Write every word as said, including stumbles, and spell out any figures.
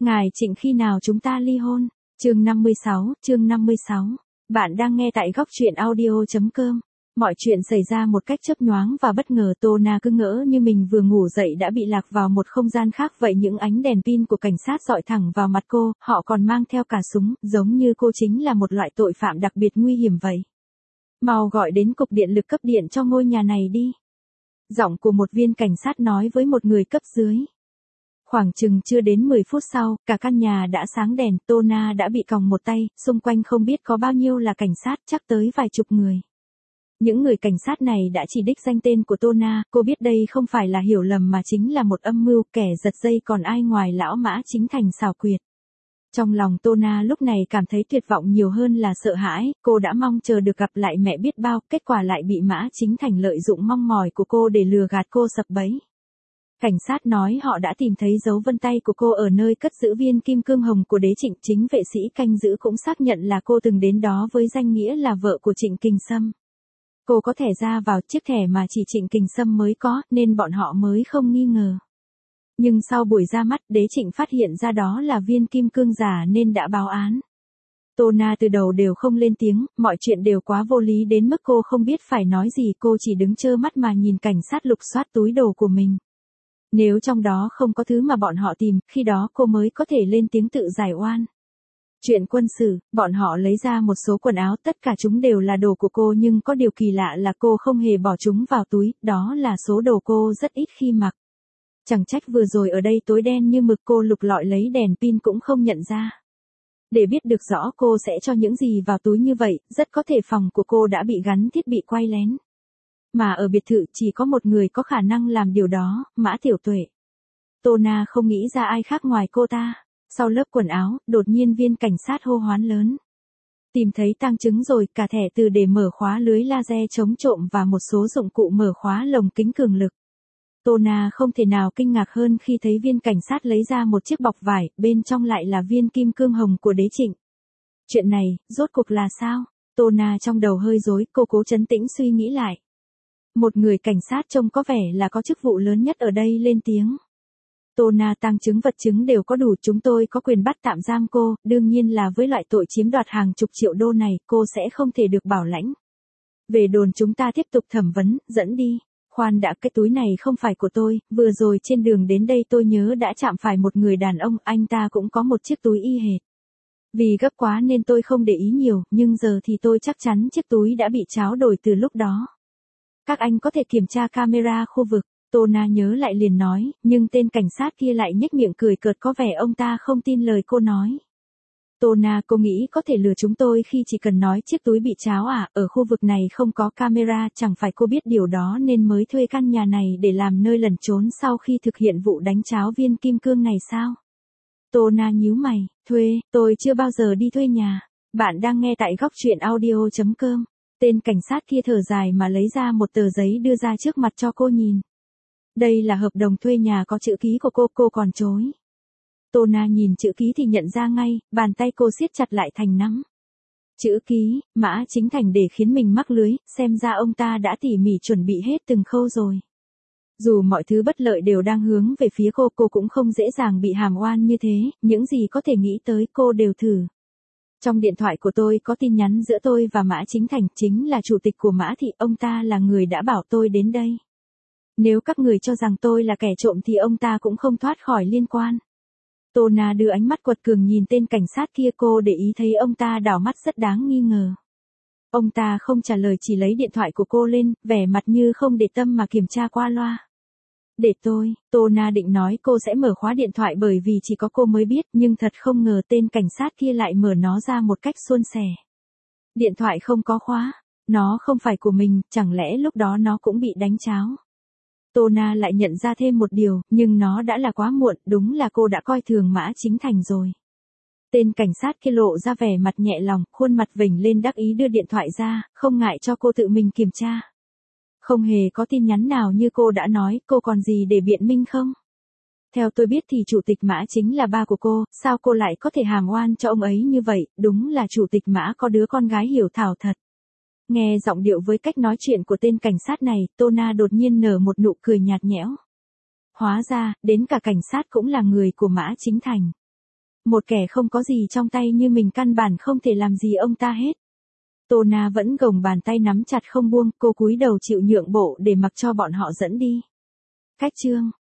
Ngài Trịnh khi nào chúng ta ly hôn? Chương năm mươi sáu, chương năm mươi sáu. Bạn đang nghe tại góc truyện audio chấm com. Mọi chuyện xảy ra một cách chớp nhoáng và bất ngờ. Tô Na cứ ngỡ như mình vừa ngủ dậy đã bị lạc vào một không gian khác vậy. Những ánh đèn pin của cảnh sát dọi thẳng vào mặt cô, họ còn mang theo cả súng, giống như cô chính là một loại tội phạm đặc biệt nguy hiểm vậy. Mau gọi đến cục điện lực cấp điện cho ngôi nhà này đi. Giọng của một viên cảnh sát nói với một người cấp dưới. Khoảng chừng chưa đến mười phút sau, cả căn nhà đã sáng đèn. Tô Na đã bị còng một tay, xung quanh không biết có bao nhiêu là cảnh sát, chắc tới vài chục người. Những người cảnh sát này đã chỉ đích danh tên của Tô Na. Cô biết đây không phải là hiểu lầm mà chính là một âm mưu, kẻ giật dây còn ai ngoài lão Mã Chính Thành xảo quyệt. Trong lòng Tô Na lúc này cảm thấy tuyệt vọng nhiều hơn là sợ hãi. Cô đã mong chờ được gặp lại mẹ biết bao, kết quả lại bị Mã Chính Thành lợi dụng mong mỏi của cô để lừa gạt cô sập bẫy. Cảnh sát nói họ đã tìm thấy dấu vân tay của cô ở nơi cất giữ viên kim cương hồng của đế Trịnh. Chính vệ sĩ canh giữ cũng xác nhận là cô từng đến đó với danh nghĩa là vợ của Trịnh Kình Sâm. Cô có thẻ ra vào, chiếc thẻ mà chỉ Trịnh Kình Sâm mới có, nên bọn họ mới không nghi ngờ. Nhưng sau buổi ra mắt, đế Trịnh phát hiện ra đó là viên kim cương giả nên đã báo án. Tô Na từ đầu đều không lên tiếng, mọi chuyện đều quá vô lý đến mức cô không biết phải nói gì. Cô chỉ đứng trơ mắt mà nhìn cảnh sát lục soát túi đồ của mình. Nếu trong đó không có thứ mà bọn họ tìm, khi đó cô mới có thể lên tiếng tự giải oan. Chuyện quân sự, bọn họ lấy ra một số quần áo, tất cả chúng đều là đồ của cô, nhưng có điều kỳ lạ là cô không hề bỏ chúng vào túi, đó là số đồ cô rất ít khi mặc. Chẳng trách vừa rồi ở đây tối đen như mực, cô lục lọi lấy đèn pin cũng không nhận ra. Để biết được rõ cô sẽ cho những gì vào túi như vậy, rất có thể phòng của cô đã bị gắn thiết bị quay lén. Mà ở biệt thự chỉ có một người có khả năng làm điều đó, Mã Tiểu Tuệ. Tô Na không nghĩ ra ai khác ngoài cô ta. Sau lớp quần áo, đột nhiên viên cảnh sát hô hoán lớn. Tìm thấy tang chứng rồi, cả thẻ từ để mở khóa lưới laser chống trộm và một số dụng cụ mở khóa lồng kính cường lực. Tô Na không thể nào kinh ngạc hơn khi thấy viên cảnh sát lấy ra một chiếc bọc vải, bên trong lại là viên kim cương hồng của đế Trịnh. Chuyện này, rốt cuộc là sao? Tô Na trong đầu hơi rối, cô cố trấn tĩnh suy nghĩ lại. Một người cảnh sát trông có vẻ là có chức vụ lớn nhất ở đây lên tiếng. Tô Na, tang chứng vật chứng đều có đủ, chúng tôi có quyền bắt tạm giam cô, đương nhiên là với loại tội chiếm đoạt hàng chục triệu đô này, cô sẽ không thể được bảo lãnh. Về đồn chúng ta tiếp tục thẩm vấn, dẫn đi. Khoan đã, cái túi này không phải của tôi, vừa rồi trên đường đến đây tôi nhớ đã chạm phải một người đàn ông, anh ta cũng có một chiếc túi y hệt. Vì gấp quá nên tôi không để ý nhiều, nhưng giờ thì tôi chắc chắn chiếc túi đã bị tráo đổi từ lúc đó. Các anh có thể kiểm tra camera khu vực. Tô Na nhớ lại liền nói, nhưng tên cảnh sát kia lại nhếch miệng cười cợt, có vẻ ông ta không tin lời cô nói. Tô Na, cô nghĩ có thể lừa chúng tôi khi chỉ cần nói chiếc túi bị tráo à? Ở khu vực này không có camera, chẳng phải cô biết điều đó nên mới thuê căn nhà này để làm nơi lẩn trốn sau khi thực hiện vụ đánh tráo viên kim cương này sao? Tô Na nhíu mày, thuê, tôi chưa bao giờ đi thuê nhà. Bạn đang nghe tại góc truyện audio chấm com. Tên cảnh sát kia thở dài mà lấy ra một tờ giấy đưa ra trước mặt cho cô nhìn. Đây là hợp đồng thuê nhà có chữ ký của cô, cô còn chối. Tô Na nhìn chữ ký thì nhận ra ngay, bàn tay cô siết chặt lại thành nắm. Chữ ký, Mã Chính Thành để khiến mình mắc lưới, xem ra ông ta đã tỉ mỉ chuẩn bị hết từng khâu rồi. Dù mọi thứ bất lợi đều đang hướng về phía cô, cô cũng không dễ dàng bị hàm oan như thế, những gì có thể nghĩ tới cô đều thử. Trong điện thoại của tôi có tin nhắn giữa tôi và Mã Chính Thành, chính là chủ tịch của Mã Thị, ông ta là người đã bảo tôi đến đây. Nếu các người cho rằng tôi là kẻ trộm thì ông ta cũng không thoát khỏi liên quan. Tô Na đưa ánh mắt quật cường nhìn tên cảnh sát kia, cô để ý thấy ông ta đảo mắt rất đáng nghi ngờ. Ông ta không trả lời, chỉ lấy điện thoại của cô lên, vẻ mặt như không để tâm mà kiểm tra qua loa. Để tôi, Tô Na định nói cô sẽ mở khóa điện thoại bởi vì chỉ có cô mới biết, nhưng thật không ngờ tên cảnh sát kia lại mở nó ra một cách suôn sẻ. Điện thoại không có khóa, nó không phải của mình, chẳng lẽ lúc đó nó cũng bị đánh tráo. Tô Na lại nhận ra thêm một điều, nhưng nó đã là quá muộn, đúng là cô đã coi thường Mã Chính Thành rồi. Tên cảnh sát kia lộ ra vẻ mặt nhẹ lòng, khuôn mặt vểnh lên đắc ý đưa điện thoại ra, không ngại cho cô tự mình kiểm tra. Không hề có tin nhắn nào như cô đã nói, cô còn gì để biện minh không? Theo tôi biết thì chủ tịch Mã chính là ba của cô, sao cô lại có thể hàm oan cho ông ấy như vậy, đúng là chủ tịch Mã có đứa con gái hiểu thảo thật. Nghe giọng điệu với cách nói chuyện của tên cảnh sát này, Tô Na đột nhiên nở một nụ cười nhạt nhẽo. Hóa ra, đến cả cảnh sát cũng là người của Mã Chính Thành. Một kẻ không có gì trong tay như mình căn bản không thể làm gì ông ta hết. Tô Na vẫn gồng bàn tay nắm chặt không buông, cô cúi đầu chịu nhượng bộ để mặc cho bọn họ dẫn đi. Cách chương